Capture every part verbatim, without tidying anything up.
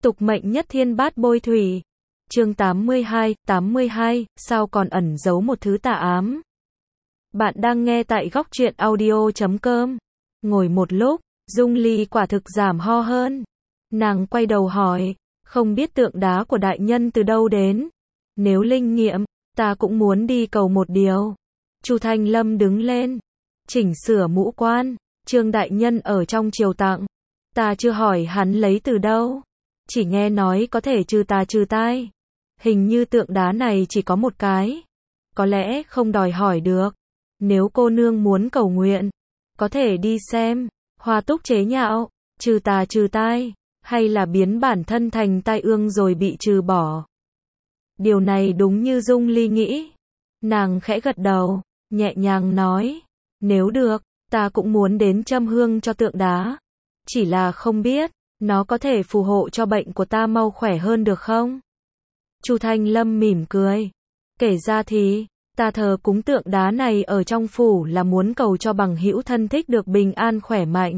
Tục mệnh nhất thiên bát bôi thủy. Chương tám mươi hai, tám mươi hai, sao còn ẩn giấu một thứ tà ám. Bạn đang nghe tại góc truyện audio chấm com. Ngồi một lúc, Dung Ly quả thực giảm ho hơn. Nàng quay đầu hỏi, không biết tượng đá của đại nhân từ đâu đến. Nếu linh nghiệm, ta cũng muốn đi cầu một điều. Chu Thanh Lâm đứng lên, chỉnh sửa mũ quan. Trương đại nhân ở trong triều tặng. Ta chưa hỏi hắn lấy từ đâu. Chỉ nghe nói có thể trừ tà trừ tai. Hình như tượng đá này chỉ có một cái. Có lẽ không đòi hỏi được. Nếu cô nương muốn cầu nguyện, có thể đi xem. Hoa Túc chế nhạo, trừ tà trừ tai, hay là biến bản thân thành tai ương rồi bị trừ bỏ. Điều này đúng như Dung Ly nghĩ. Nàng khẽ gật đầu, nhẹ nhàng nói, nếu được, ta cũng muốn đến châm hương cho tượng đá. Chỉ là không biết, nó có thể phù hộ cho bệnh của ta mau khỏe hơn được không? Chu Thanh Lâm mỉm cười. Kể ra thì, ta thờ cúng tượng đá này ở trong phủ là muốn cầu cho bằng hữu thân thích được bình an khỏe mạnh.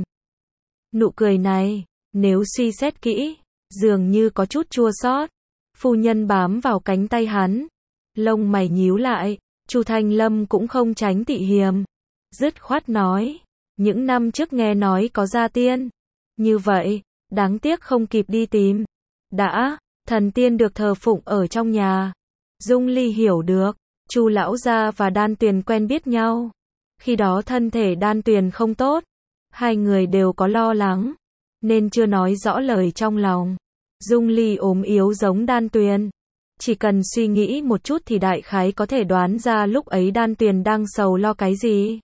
Nụ cười này, nếu suy xét kỹ, dường như có chút chua xót. Phu nhân bám vào cánh tay hắn, lông mày nhíu lại. Chu Thanh Lâm cũng không tránh tị hiềm, dứt khoát nói, những năm trước nghe nói có gia tiên, như vậy, đáng tiếc không kịp đi tìm. Đã, thần tiên được thờ phụng ở trong nhà. Dung Ly hiểu được, Chu lão gia và Đan Tuyền quen biết nhau. Khi đó thân thể Đan Tuyền không tốt, hai người đều có lo lắng, nên chưa nói rõ lời trong lòng. Dung Ly ốm yếu giống Đan Tuyền, chỉ cần suy nghĩ một chút thì đại khái có thể đoán ra lúc ấy Đan Tuyền đang sầu lo cái gì.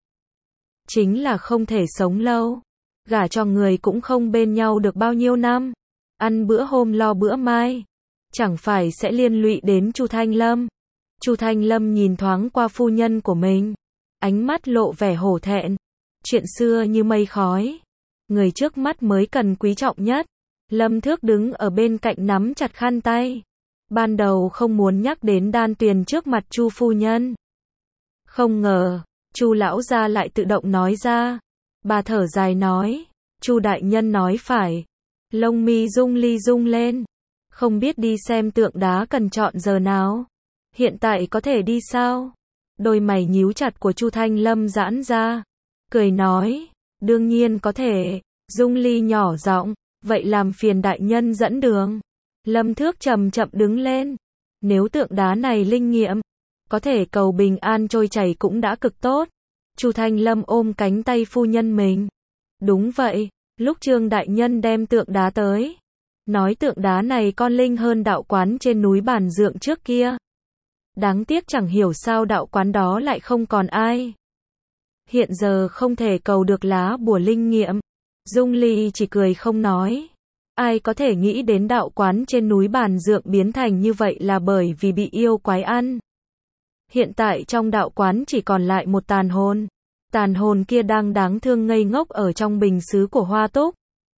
Chính là không thể sống lâu, gả cho người cũng không bên nhau được bao nhiêu năm, ăn bữa hôm lo bữa mai, chẳng phải sẽ liên lụy đến Chu Thanh Lâm. Chu Thanh Lâm nhìn thoáng qua phu nhân của mình, ánh mắt lộ vẻ hổ thẹn. Chuyện xưa như mây khói, người trước mắt mới cần quý trọng nhất. Lâm Thước đứng ở bên cạnh nắm chặt khăn tay. Ban đầu không muốn nhắc đến Đan Tuyền trước mặt Chu phu nhân. Không ngờ, Chu lão gia lại tự động nói ra. Bà thở dài nói, Chu đại nhân nói phải. Lông mi Dung Ly rung lên. Không biết đi xem tượng đá cần chọn giờ nào. Hiện tại có thể đi sao? Đôi mày nhíu chặt của Chu Thanh Lâm giãn ra, cười nói, đương nhiên có thể. Dung Ly nhỏ giọng, vậy làm phiền đại nhân dẫn đường. Lâm Thước chậm chậm đứng lên. Nếu tượng đá này linh nghiệm, có thể cầu bình an trôi chảy cũng đã cực tốt. Chu Thanh Lâm ôm cánh tay phu nhân mình. Đúng vậy, lúc Trương đại nhân đem tượng đá tới, nói tượng đá này con linh hơn đạo quán trên núi Bản Dượng trước kia. Đáng tiếc chẳng hiểu sao đạo quán đó lại không còn ai. Hiện giờ không thể cầu được lá bùa linh nghiệm. Dung Ly chỉ cười không nói. Ai có thể nghĩ đến đạo quán trên núi Bản Dượng biến thành như vậy là bởi vì bị yêu quái ăn. Hiện tại trong đạo quán chỉ còn lại một tàn hồn. Tàn hồn kia đang đáng thương ngây ngốc ở trong bình sứ của Hoa Túc.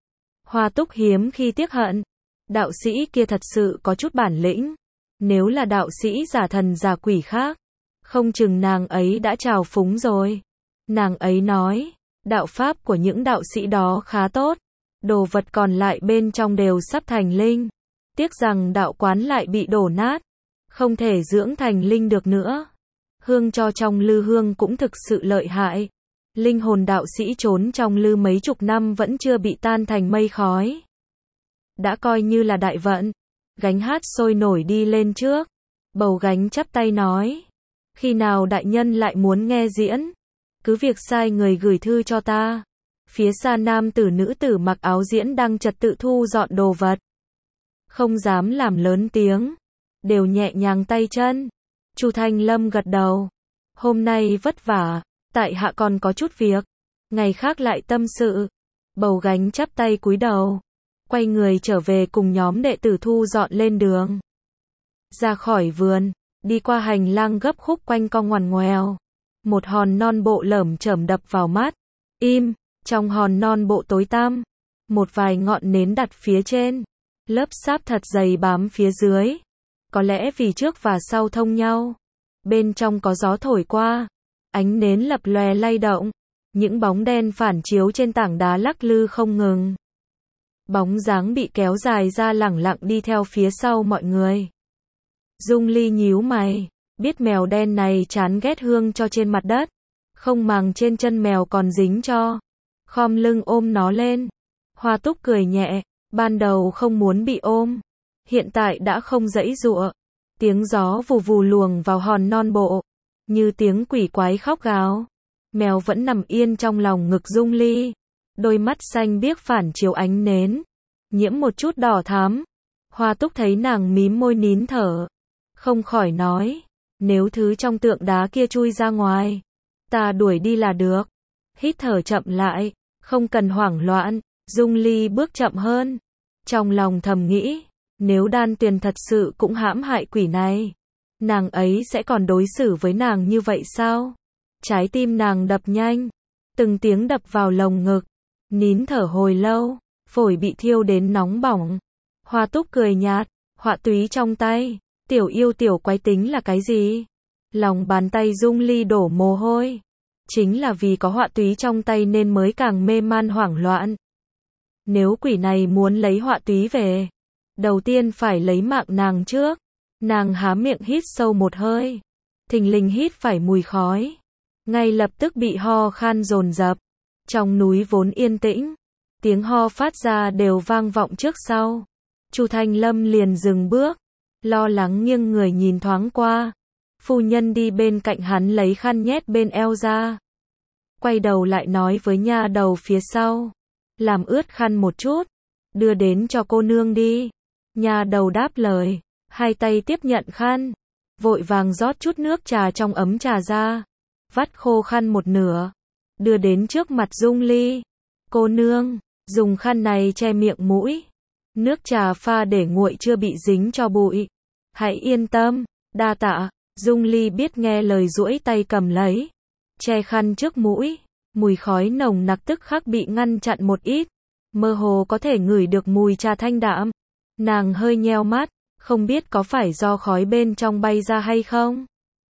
Hoa Túc hiếm khi tiếc hận. Đạo sĩ kia thật sự có chút bản lĩnh. Nếu là đạo sĩ giả thần giả quỷ khác, không chừng nàng ấy đã trào phúng rồi. Nàng ấy nói, đạo pháp của những đạo sĩ đó khá tốt. Đồ vật còn lại bên trong đều sắp thành linh. Tiếc rằng đạo quán lại bị đổ nát, không thể dưỡng thành linh được nữa. Hương cho trong lư hương cũng thực sự lợi hại. Linh hồn đạo sĩ trốn trong lư mấy chục năm vẫn chưa bị tan thành mây khói. Đã coi như là đại vận. Gánh hát sôi nổi đi lên trước. Bầu gánh chắp tay nói, khi nào đại nhân lại muốn nghe diễn, cứ việc sai người gửi thư cho ta. Phía xa nam tử nữ tử mặc áo diễn đang trật tự thu dọn đồ vật. Không dám làm lớn tiếng, đều nhẹ nhàng tay chân. Chu Thanh Lâm gật đầu. Hôm nay vất vả, tại hạ còn có chút việc, ngày khác lại tâm sự. Bầu gánh chắp tay cúi đầu, quay người trở về cùng nhóm đệ tử thu dọn lên đường. Ra khỏi vườn, đi qua hành lang gấp khúc quanh co ngoằn ngoèo. Một hòn non bộ lởm chởm đập vào mắt. Im, trong hòn non bộ tối tăm, một vài ngọn nến đặt phía trên, lớp sáp thật dày bám phía dưới. Có lẽ vì trước và sau thông nhau. Bên trong có gió thổi qua, ánh nến lập lòe lay động, những bóng đen phản chiếu trên tảng đá lắc lư không ngừng. Bóng dáng bị kéo dài ra lẳng lặng đi theo phía sau mọi người. Dung Ly nhíu mày, biết mèo đen này chán ghét hương cho trên mặt đất, không màng trên chân mèo còn dính cho, khom lưng ôm nó lên. Hoa Túc cười nhẹ, ban đầu không muốn bị ôm, hiện tại đã không giãy giụa. Tiếng gió vù vù luồng vào hòn non bộ, như tiếng quỷ quái khóc gào. Mèo vẫn nằm yên trong lòng ngực Dung Ly, đôi mắt xanh biếc phản chiếu ánh nến, nhiễm một chút đỏ thắm. Hoa Túc thấy nàng mím môi nín thở, không khỏi nói, nếu thứ trong tượng đá kia chui ra ngoài, ta đuổi đi là được. Hít thở chậm lại, không cần hoảng loạn. Dung Ly bước chậm hơn, trong lòng thầm nghĩ, nếu Đan Tuyền thật sự cũng hãm hại quỷ này, nàng ấy sẽ còn đối xử với nàng như vậy sao? Trái tim nàng đập nhanh, từng tiếng đập vào lồng ngực, nín thở hồi lâu, phổi bị thiêu đến nóng bỏng. Hoa Túc cười nhạt, họa túy trong tay, tiểu yêu tiểu quái tính là cái gì? Lòng bàn tay Dung Ly đổ mồ hôi, chính là vì có họa túy trong tay nên mới càng mê man hoảng loạn. Nếu quỷ này muốn lấy họa túy về, đầu tiên phải lấy mạng nàng trước. Nàng há miệng hít sâu một hơi, thình lình hít phải mùi khói, ngay lập tức bị ho khan dồn dập. Trong núi vốn yên tĩnh, tiếng ho phát ra đều vang vọng trước sau. Chu Thanh Lâm liền dừng bước, lo lắng nghiêng người nhìn thoáng qua. Phu nhân đi bên cạnh hắn lấy khăn nhét bên eo ra, quay đầu lại nói với nha đầu phía sau, làm ướt khăn một chút, đưa đến cho cô nương đi. Nha đầu đáp lời, hai tay tiếp nhận khăn, vội vàng rót chút nước trà trong ấm trà ra, vắt khô khăn một nửa, đưa đến trước mặt Dung Ly. Cô nương, dùng khăn này che miệng mũi, nước trà pha để nguội chưa bị dính cho bụi. Hãy yên tâm, đa tạ. Dung Ly biết nghe lời duỗi tay cầm lấy, che khăn trước mũi, mùi khói nồng nặc tức khắc bị ngăn chặn một ít, mơ hồ có thể ngửi được mùi trà thanh đạm. Nàng hơi nheo mắt, không biết có phải do khói bên trong bay ra hay không.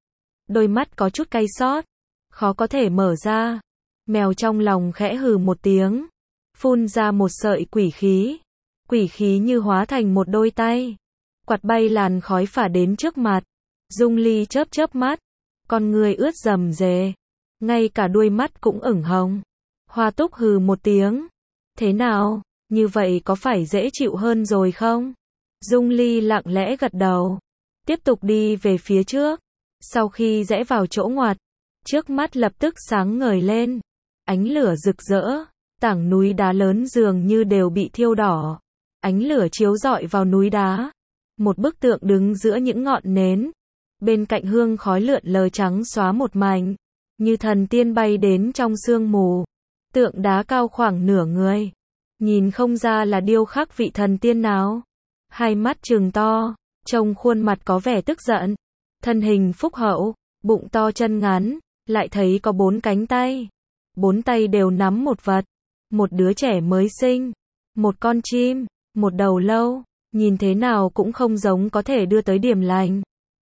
Đôi mắt có chút cay xót, khó có thể mở ra. Mèo trong lòng khẽ hừ một tiếng, phun ra một sợi quỷ khí. Quỷ khí như hóa thành một đôi tay, quạt bay làn khói phả đến trước mặt. Dung Ly chớp chớp mắt, con người ướt rầm rề, ngay cả đuôi mắt cũng ửng hồng. Hoa Túc hừ một tiếng, thế nào, như vậy có phải dễ chịu hơn rồi không? Dung Ly lặng lẽ gật đầu, tiếp tục đi về phía trước. Sau khi rẽ vào chỗ ngoặt, trước mắt lập tức sáng ngời lên, ánh lửa rực rỡ, tảng núi đá lớn dường như đều bị thiêu đỏ. Ánh lửa chiếu rọi vào núi đá, một bức tượng đứng giữa những ngọn nến, bên cạnh hương khói lượn lờ trắng xóa một mảnh, như thần tiên bay đến trong sương mù. Tượng đá cao khoảng nửa người, nhìn không ra là điêu khắc vị thần tiên nào. Hai mắt trừng to, trông khuôn mặt có vẻ tức giận, thân hình phúc hậu, bụng to chân ngắn, lại thấy có bốn cánh tay. Bốn tay đều nắm một vật, một đứa trẻ mới sinh, một con chim, một đầu lâu, nhìn thế nào cũng không giống có thể đưa tới điểm lành.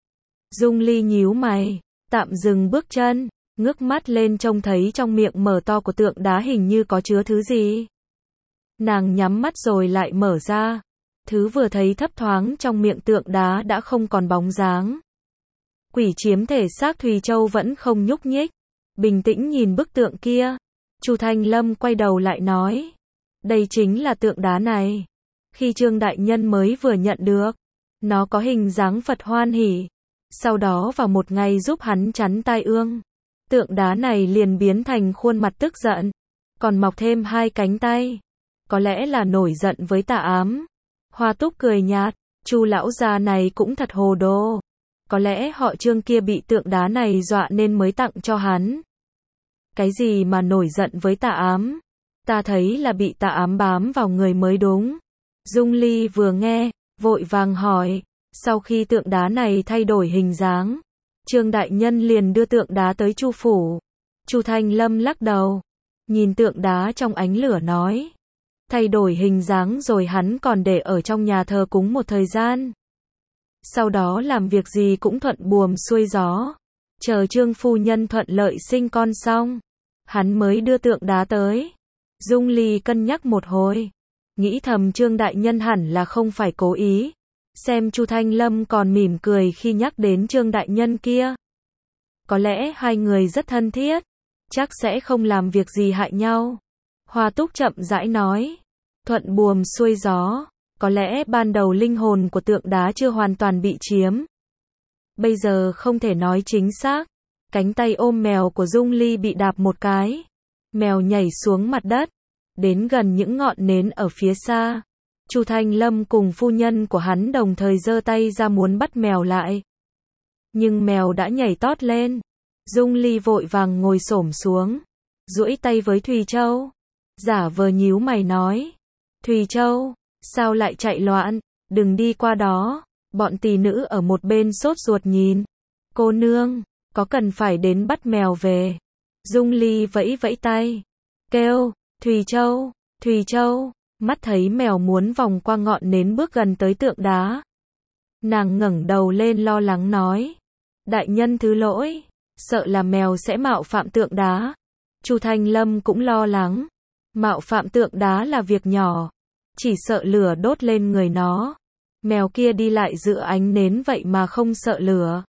Dung Ly nhíu mày, tạm dừng bước chân, ngước mắt lên trông thấy trong miệng mở to của tượng đá hình như có chứa thứ gì. Nàng nhắm mắt rồi lại mở ra, thứ vừa thấy thấp thoáng trong miệng tượng đá đã không còn bóng dáng. Quỷ chiếm thể xác Thùy Châu vẫn không nhúc nhích, bình tĩnh nhìn bức tượng kia. Chu Thanh Lâm quay đầu lại nói, đây chính là tượng đá này, khi Trương đại nhân mới vừa nhận được, nó có hình dáng Phật hoan hỉ, sau đó vào một ngày giúp hắn chắn tai ương, tượng đá này liền biến thành khuôn mặt tức giận, còn mọc thêm hai cánh tay, có lẽ là nổi giận với tà ám. Hoa Túc cười nhạt, Chu lão già này cũng thật hồ đồ, có lẽ họ Trương kia bị tượng đá này dọa nên mới tặng cho hắn. Cái gì mà nổi giận với tà ám? Ta thấy là bị tà ám bám vào người mới đúng. Dung Ly vừa nghe, vội vàng hỏi, sau khi tượng đá này thay đổi hình dáng, Trương đại nhân liền đưa tượng đá tới Chu phủ. Chu Thanh Lâm lắc đầu, nhìn tượng đá trong ánh lửa nói, thay đổi hình dáng rồi hắn còn để ở trong nhà thờ cúng một thời gian. Sau đó làm việc gì cũng thuận buồm xuôi gió, chờ Trương phu nhân thuận lợi sinh con xong, hắn mới đưa tượng đá tới. Dung Ly cân nhắc một hồi, nghĩ thầm Trương đại nhân hẳn là không phải cố ý. Xem Chu Thanh Lâm còn mỉm cười khi nhắc đến Trương đại nhân kia. Có lẽ hai người rất thân thiết, chắc sẽ không làm việc gì hại nhau. Hoa Túc chậm rãi nói, thuận buồm xuôi gió, có lẽ ban đầu linh hồn của tượng đá chưa hoàn toàn bị chiếm. Bây giờ không thể nói chính xác. Cánh tay ôm mèo của Dung Ly bị đạp một cái. Mèo nhảy xuống mặt đất, đến gần những ngọn nến ở phía xa. Chu Thanh Lâm cùng phu nhân của hắn đồng thời giơ tay ra muốn bắt mèo lại. Nhưng mèo đã nhảy tót lên. Dung Ly vội vàng ngồi xổm xuống, duỗi tay với Thùy Châu. Giả vờ nhíu mày nói, Thùy Châu, sao lại chạy loạn, đừng đi qua đó. Bọn tỳ nữ ở một bên sốt ruột nhìn. Cô nương, có cần phải đến bắt mèo về? Dung Ly vẫy vẫy tay, kêu, Thùy Châu, Thùy Châu. Mắt thấy mèo muốn vòng qua ngọn nến bước gần tới tượng đá. Nàng ngẩng đầu lên lo lắng nói, đại nhân thứ lỗi, sợ là mèo sẽ mạo phạm tượng đá. Chu Thanh Lâm cũng lo lắng, mạo phạm tượng đá là việc nhỏ, chỉ sợ lửa đốt lên người nó. Mèo kia đi lại giữa ánh nến vậy mà không sợ lửa.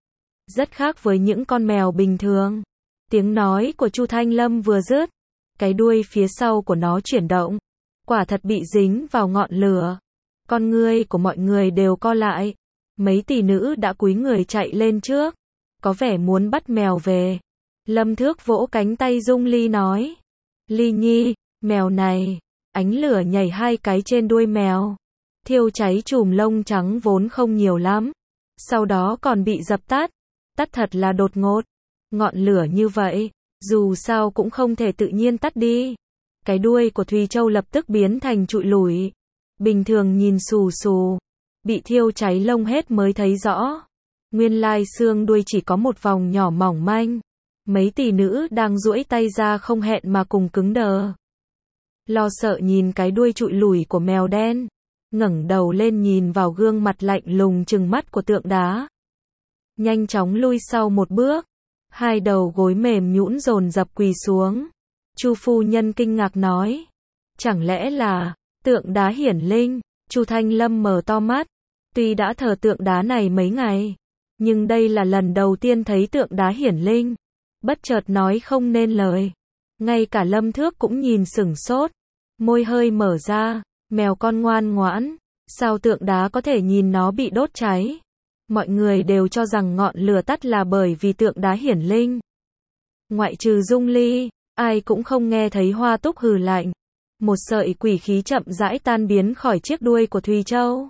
Rất khác với những con mèo bình thường. Tiếng nói của Chu Thanh Lâm vừa dứt, cái đuôi phía sau của nó chuyển động, quả thật bị dính vào ngọn lửa. Con ngươi của mọi người đều co lại. Mấy tỷ nữ đã cúi người chạy lên trước, có vẻ muốn bắt mèo về. Lâm Thước vỗ cánh tay Dung Ly nói, Ly Nhi, mèo này. Ánh lửa nhảy hai cái trên đuôi mèo, thiêu cháy chùm lông trắng vốn không nhiều lắm, sau đó còn bị dập tắt. Tắt thật là đột ngột. Ngọn lửa như vậy, dù sao cũng không thể tự nhiên tắt đi. Cái đuôi của Thùy Châu lập tức biến thành trụi lủi. Bình thường nhìn xù xù, bị thiêu cháy lông hết mới thấy rõ. Nguyên lai xương đuôi chỉ có một vòng nhỏ mỏng manh. Mấy tỷ nữ đang duỗi tay ra không hẹn mà cùng cứng đờ. Lo sợ nhìn cái đuôi trụi lủi của mèo đen. Ngẩng đầu lên nhìn vào gương mặt lạnh lùng trừng mắt của tượng đá. Nhanh chóng lui sau một bước. Hai đầu gối mềm nhũn dồn dập quỳ xuống. Chu phu nhân kinh ngạc nói, chẳng lẽ là tượng đá hiển linh? Chu Thanh Lâm mở to mắt. Tuy đã thờ tượng đá này mấy ngày, nhưng đây là lần đầu tiên thấy tượng đá hiển linh. Bất chợt nói không nên lời. Ngay cả Lâm Thước cũng nhìn sửng sốt. Môi hơi mở ra. Mèo con ngoan ngoãn. Sao tượng đá có thể nhìn nó bị đốt cháy? Mọi người đều cho rằng ngọn lửa tắt là bởi vì tượng đá hiển linh. Ngoại trừ Dung Ly, ai cũng không nghe thấy Hoa Túc hừ lạnh. Một sợi quỷ khí chậm rãi tan biến khỏi chiếc đuôi của Thùy Châu.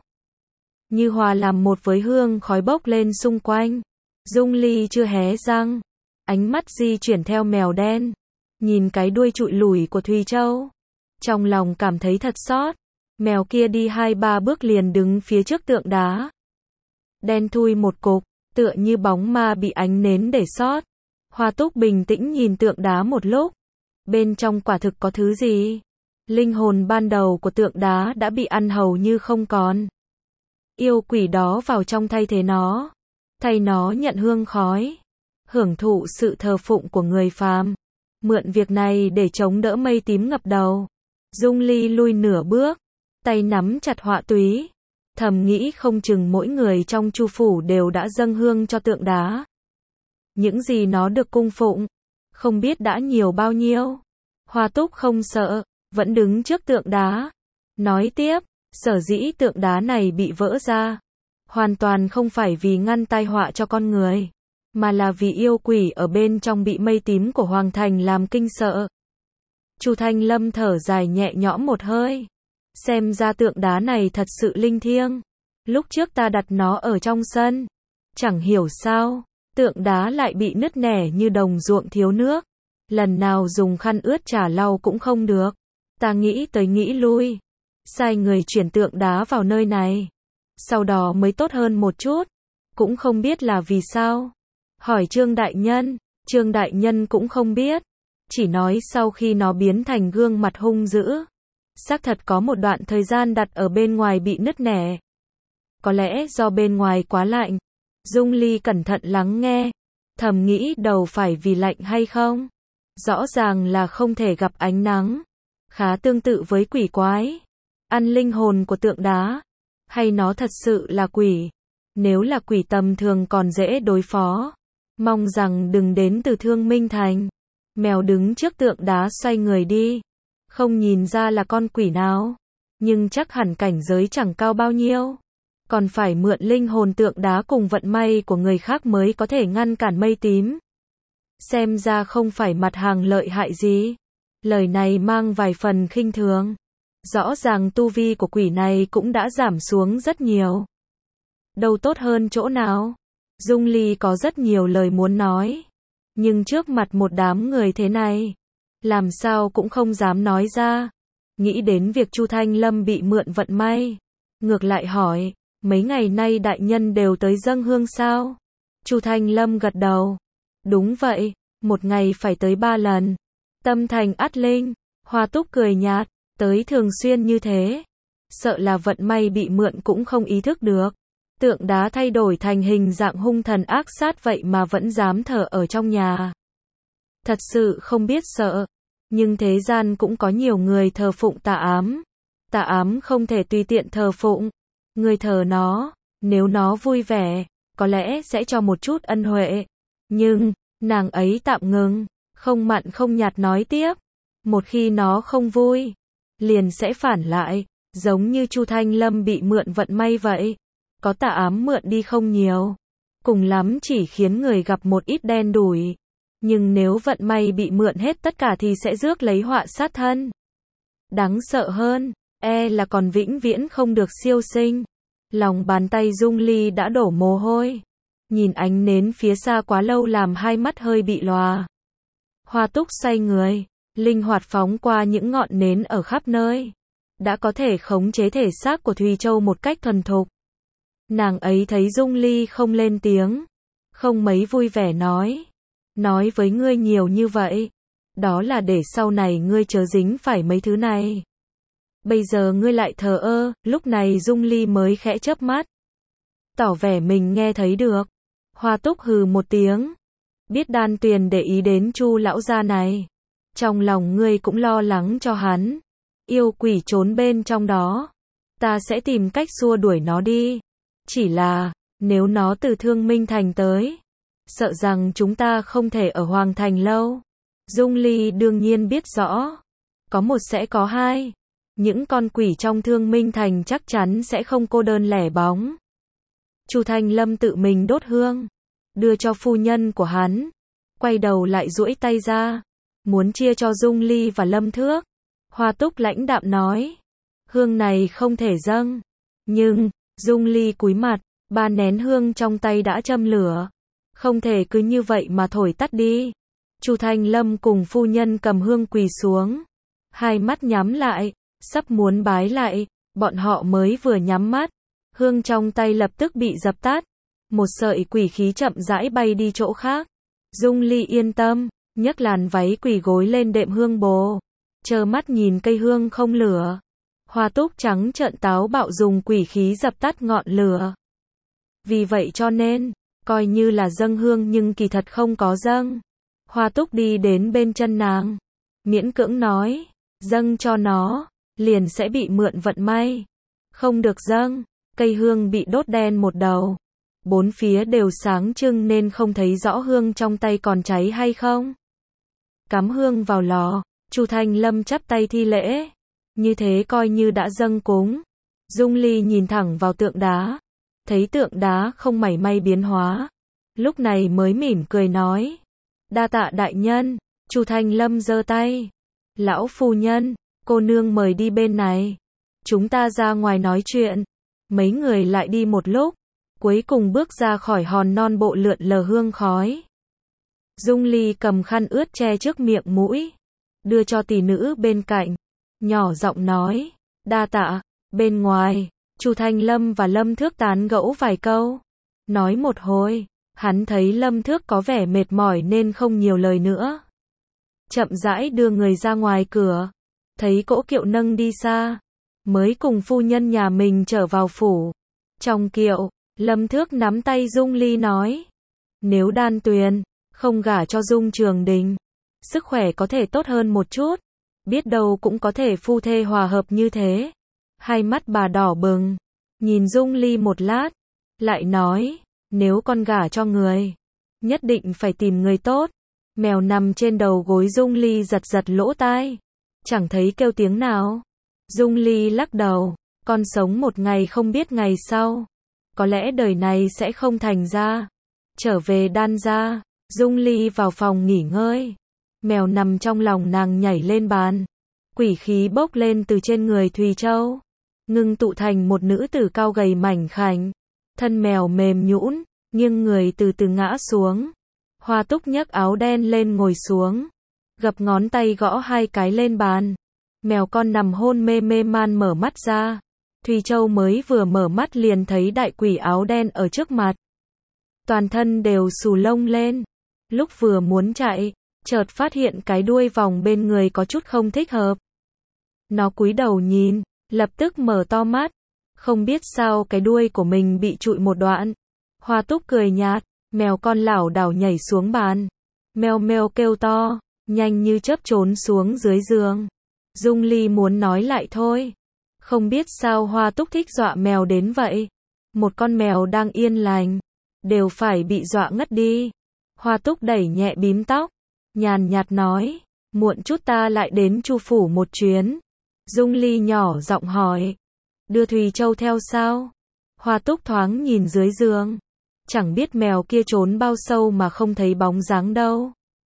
Như hòa làm một với hương khói bốc lên xung quanh. Dung Ly chưa hé răng. Ánh mắt di chuyển theo mèo đen. Nhìn cái đuôi trụi lủi của Thùy Châu. Trong lòng cảm thấy thật xót. Mèo kia đi hai ba bước liền đứng phía trước tượng đá. Đen thui một cục, tựa như bóng ma bị ánh nến để sót. Hoa Túc bình tĩnh nhìn tượng đá một lúc. Bên trong quả thực có thứ gì? Linh hồn ban đầu của tượng đá đã bị ăn hầu như không còn. Yêu quỷ đó vào trong thay thế nó. Thay nó nhận hương khói. Hưởng thụ sự thờ phụng của người phàm. Mượn việc này để chống đỡ mây tím ngập đầu. Dung Ly lui nửa bước. Tay nắm chặt họa túy. Thầm nghĩ không chừng mỗi người trong Chu phủ đều đã dâng hương cho tượng đá. Những gì nó được cung phụng, không biết đã nhiều bao nhiêu. Hoa Túc không sợ, vẫn đứng trước tượng đá. Nói tiếp, sở dĩ tượng đá này bị vỡ ra, hoàn toàn không phải vì ngăn tai họa cho con người, mà là vì yêu quỷ ở bên trong bị mây tím của Hoàng Thành làm kinh sợ. Chu Thanh Lâm thở dài nhẹ nhõm một hơi. Xem ra tượng đá này thật sự linh thiêng. Lúc trước ta đặt nó ở trong sân. Chẳng hiểu sao, tượng đá lại bị nứt nẻ như đồng ruộng thiếu nước. Lần nào dùng khăn ướt chả lau cũng không được. Ta nghĩ tới nghĩ lui. Sai người chuyển tượng đá vào nơi này. Sau đó mới tốt hơn một chút. Cũng không biết là vì sao. Hỏi Trương Đại Nhân. Trương Đại Nhân cũng không biết. Chỉ nói sau khi nó biến thành gương mặt hung dữ. Xác thật có một đoạn thời gian đặt ở bên ngoài bị nứt nẻ. Có lẽ do bên ngoài quá lạnh. Dung Ly cẩn thận lắng nghe. Thầm nghĩ đầu phải vì lạnh hay không? Rõ ràng là không thể gặp ánh nắng. Khá tương tự với quỷ quái. ăn linh hồn của tượng đá, hay nó thật sự là quỷ? Nếu là quỷ tầm thường còn dễ đối phó. Mong rằng đừng đến từ Thương Minh Thành. Mèo đứng trước tượng đá xoay người đi. Không nhìn ra là con quỷ nào. Nhưng chắc hẳn cảnh giới chẳng cao bao nhiêu. Còn phải mượn linh hồn tượng đá cùng vận may của người khác mới có thể ngăn cản mây tím. Xem ra không phải mặt hàng lợi hại gì. Lời này mang vài phần khinh thường. Rõ ràng tu vi của quỷ này cũng đã giảm xuống rất nhiều. Đâu tốt hơn chỗ nào? Dung Ly có rất nhiều lời muốn nói. Nhưng trước mặt một đám người thế này, làm sao cũng không dám nói ra. Nghĩ đến việc Chu Thanh Lâm bị mượn vận may. Ngược lại hỏi, mấy ngày nay đại nhân đều tới dâng hương sao? Chu Thanh Lâm gật đầu. Đúng vậy, một ngày phải tới ba lần. Tâm thành ắt linh. Hoa Túc cười nhạt, tới thường xuyên như thế. Sợ là vận may bị mượn cũng không ý thức được. Tượng đá thay đổi thành hình dạng hung thần ác sát vậy mà vẫn dám thờ ở trong nhà. Thật sự không biết sợ. Nhưng thế gian cũng có nhiều người thờ phụng tà ám. Tà ám không thể tùy tiện thờ phụng. Người thờ nó, nếu nó vui vẻ, có lẽ sẽ cho một chút ân huệ. Nhưng, nàng ấy tạm ngừng, không mặn không nhạt nói tiếp. Một khi nó không vui, liền sẽ phản lại, giống như Chu Thanh Lâm bị mượn vận may vậy. Có tà ám mượn đi không nhiều, cùng lắm chỉ khiến người gặp một ít đen đủi. Nhưng nếu vận may bị mượn hết tất cả thì sẽ rước lấy họa sát thân. Đáng sợ hơn, e là còn vĩnh viễn không được siêu sinh. Lòng bàn tay Dung Ly đã đổ mồ hôi. Nhìn ánh nến phía xa quá lâu làm hai mắt hơi bị lòa. Hoa Túc xoay người, linh hoạt phóng qua những ngọn nến ở khắp nơi. Đã có thể khống chế thể xác của Thùy Châu một cách thuần thục. Nàng ấy thấy Dung Ly không lên tiếng, không mấy vui vẻ nói. Nói với ngươi nhiều như vậy, đó là để sau này ngươi chớ dính phải mấy thứ này. Bây giờ ngươi lại thờ ơ, lúc này Dung Ly mới khẽ chớp mắt. Tỏ vẻ mình nghe thấy được. Hoa Túc hừ một tiếng. Biết Đan Tuyền để ý đến Chu lão gia này. Trong lòng ngươi cũng lo lắng cho hắn. Yêu quỷ trốn bên trong đó. Ta sẽ tìm cách xua đuổi nó đi. Chỉ là, nếu nó từ Thương Minh Thành tới, sợ rằng chúng ta không thể ở Hoàng Thành lâu. Dung Ly đương nhiên biết rõ. Có một sẽ có hai. Những con quỷ trong Thương Minh Thành chắc chắn sẽ không cô đơn lẻ bóng. Chu Thanh Lâm tự mình đốt hương, đưa cho phu nhân của hắn. Quay đầu lại duỗi tay ra, muốn chia cho Dung Ly và Lâm Thước. Hoa Túc lãnh đạm nói, hương này không thể dâng. Nhưng, Dung Ly cúi mặt, ba nén hương trong tay đã châm lửa. Không thể cứ như vậy mà thổi tắt đi. Chu Thanh Lâm cùng phu nhân cầm hương quỳ xuống. Hai mắt nhắm lại, sắp muốn bái lại, bọn họ mới vừa nhắm mắt. Hương trong tay lập tức bị dập tắt. Một sợi quỷ khí chậm rãi bay đi chỗ khác. Dung Ly yên tâm, nhấc làn váy quỳ gối lên đệm hương bồ. Chờ mắt nhìn cây hương không lửa. Hoa Túc trắng trợn táo bạo dùng quỷ khí dập tắt ngọn lửa. Vì vậy cho nên, coi như là dâng hương nhưng kỳ thật không có dâng. Hoa Túc đi đến bên chân nàng, miễn cưỡng nói, dâng cho nó, liền sẽ bị mượn vận may. Không được dâng, cây hương bị đốt đen một đầu. Bốn phía đều sáng trưng nên không thấy rõ hương trong tay còn cháy hay không. Cắm hương vào lò, Chu Thanh Lâm chắp tay thi lễ. Như thế coi như đã dâng cúng. Dung Ly nhìn thẳng vào tượng đá. Thấy tượng đá không mảy may biến hóa. Lúc này mới mỉm cười nói. Đa tạ đại nhân. Chu Thanh Lâm giơ tay. Lão phu nhân, cô nương mời đi bên này. Chúng ta ra ngoài nói chuyện. Mấy người lại đi một lúc. Cuối cùng bước ra khỏi hòn non bộ lượn lờ hương khói. Dung Ly cầm khăn ướt che trước miệng mũi. Đưa cho tỷ nữ bên cạnh. Nhỏ giọng nói. Đa tạ. Bên ngoài, Chu Thanh Lâm và Lâm Thước tán gẫu vài câu. Nói một hồi, hắn thấy Lâm Thước có vẻ mệt mỏi nên không nhiều lời nữa. Chậm rãi đưa người ra ngoài cửa. Thấy cỗ kiệu nâng đi xa. Mới cùng phu nhân nhà mình trở vào phủ. Trong kiệu, Lâm Thước nắm tay Dung Ly nói. Nếu Đan Tuyền không gả cho Dung Trường Đình, sức khỏe có thể tốt hơn một chút. Biết đâu cũng có thể phu thê hòa hợp như thế. Hai mắt bà đỏ bừng, nhìn Dung Ly một lát, lại nói, nếu con gả cho người, nhất định phải tìm người tốt. Mèo nằm trên đầu gối Dung Ly giật giật lỗ tai, chẳng thấy kêu tiếng nào. Dung Ly lắc đầu, con sống một ngày không biết ngày sau, có lẽ đời này sẽ không thành ra. Trở về đan gia, Dung Ly vào phòng nghỉ ngơi. Mèo nằm trong lòng nàng nhảy lên bàn. Quỷ khí bốc lên từ trên người Thùy Châu, ngưng tụ thành một nữ tử cao gầy mảnh khảnh. Thân mèo mềm nhũn, nghiêng người từ từ ngã xuống. Hoa Túc nhấc áo đen lên ngồi xuống, gập ngón tay gõ hai cái lên bàn. Mèo con nằm hôn mê mê man mở mắt ra. Thùy Châu mới vừa mở mắt liền thấy đại quỷ áo đen ở trước mặt. Toàn thân đều xù lông lên. Lúc vừa muốn chạy, chợt phát hiện cái đuôi vòng bên người có chút không thích hợp. Nó cúi đầu nhìn, lập tức mở to mắt. Không biết sao cái đuôi của mình bị trụi một đoạn. Hoa Túc cười nhạt, mèo con lảo đảo nhảy xuống bàn. Meo meo kêu to, nhanh như chớp trốn xuống dưới giường. Dung Ly muốn nói lại thôi. Không biết sao Hoa Túc thích dọa mèo đến vậy. Một con mèo đang yên lành, đều phải bị dọa ngất đi. Hoa Túc đẩy nhẹ bím tóc, nhàn nhạt nói, muộn chút ta lại đến Chu phủ một chuyến. Dung Ly nhỏ giọng hỏi, đưa Thùy Châu theo sao? Hoa Túc thoáng nhìn dưới giường, chẳng biết mèo kia trốn bao sâu mà không thấy bóng dáng đâu.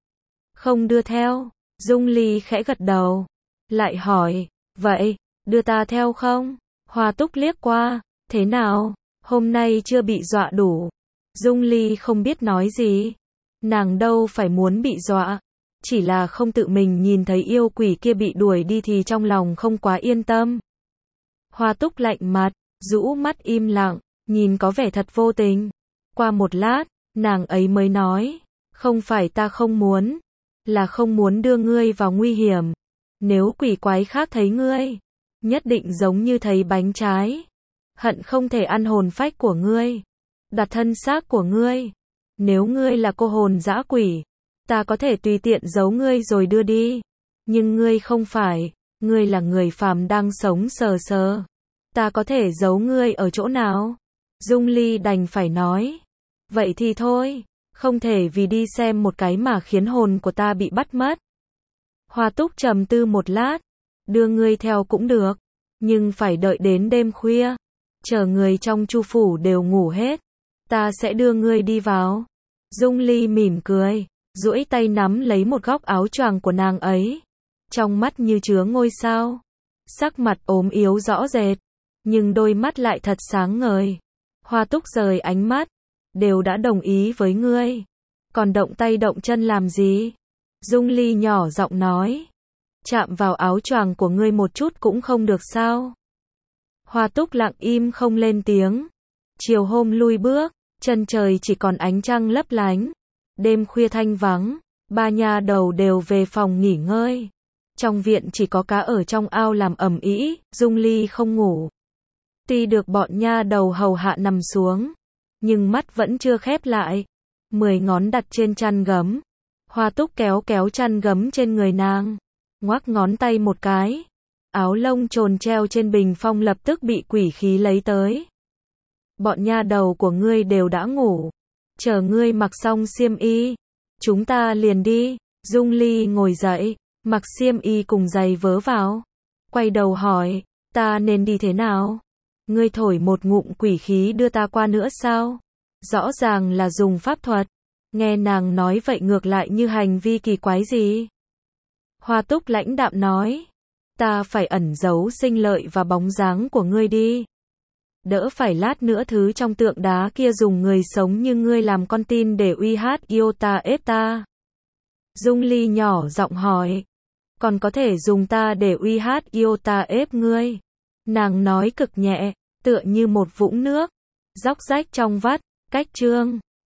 Không đưa theo. Dung Ly khẽ gật đầu, lại hỏi, vậy, đưa ta theo không? Hoa Túc liếc qua, thế nào, hôm nay chưa bị dọa đủ? Dung Ly không biết nói gì. Nàng đâu phải muốn bị dọa, chỉ là không tự mình nhìn thấy yêu quỷ kia bị đuổi đi thì trong lòng không quá yên tâm. Hoa Túc lạnh mặt, rũ mắt im lặng, nhìn có vẻ thật vô tình. Qua một lát, nàng ấy mới nói, không phải ta không muốn, là không muốn đưa ngươi vào nguy hiểm. Nếu quỷ quái khác thấy ngươi, nhất định giống như thấy bánh trái, hận không thể ăn hồn phách của ngươi, đặt thân xác của ngươi. Nếu ngươi là cô hồn dã quỷ, ta có thể tùy tiện giấu ngươi rồi đưa đi. Nhưng ngươi không phải, ngươi là người phàm đang sống sờ sờ. Ta có thể giấu ngươi ở chỗ nào? Dung Ly đành phải nói, vậy thì thôi, không thể vì đi xem một cái mà khiến hồn của ta bị bắt mất. Hoa Túc trầm tư một lát, đưa ngươi theo cũng được, nhưng phải đợi đến đêm khuya, chờ người trong Chu phủ đều ngủ hết, ta sẽ đưa ngươi đi vào. Dung Ly mỉm cười, duỗi tay nắm lấy một góc áo choàng của nàng ấy, trong mắt như chứa ngôi sao, sắc mặt ốm yếu rõ rệt, nhưng đôi mắt lại thật sáng ngời. Hoa Túc rời ánh mắt, đều đã đồng ý với ngươi, còn động tay động chân làm gì? Dung Ly nhỏ giọng nói, chạm vào áo choàng của ngươi một chút cũng không được sao? Hoa Túc lặng im không lên tiếng. Chiều hôm lui bước, chân trời chỉ còn ánh trăng lấp lánh. Đêm khuya thanh vắng, ba nha đầu đều về phòng nghỉ ngơi. Trong viện chỉ có cá ở trong ao làm ầm ĩ, Dung Ly không ngủ. Tuy được bọn nha đầu hầu hạ nằm xuống, nhưng mắt vẫn chưa khép lại. Mười ngón đặt trên chăn gấm. Hoa Túc kéo kéo chăn gấm trên người nàng, ngoắc ngón tay một cái. Áo lông trồn treo trên bình phong lập tức bị quỷ khí lấy tới. Bọn nha đầu của ngươi đều đã ngủ, chờ ngươi mặc xong xiêm y, chúng ta liền đi. Dung Ly ngồi dậy, mặc xiêm y cùng giày vớ vào, quay đầu hỏi, ta nên đi thế nào? Ngươi thổi một ngụm quỷ khí đưa ta qua nữa sao? Rõ ràng là dùng pháp thuật. Nghe nàng nói vậy ngược lại như hành vi kỳ quái gì? Hoa Túc lãnh đạm nói, ta phải ẩn giấu sinh lợi và bóng dáng của ngươi đi. Đỡ phải lát nữa thứ trong tượng đá kia dùng người sống như ngươi làm con tin để uy hát yêu ta ép ta. Dung Ly nhỏ giọng hỏi, còn có thể dùng ta để uy hát yêu ta ép ngươi? Nàng nói cực nhẹ, tựa như một vũng nước, róc rách trong vắt, cách chương.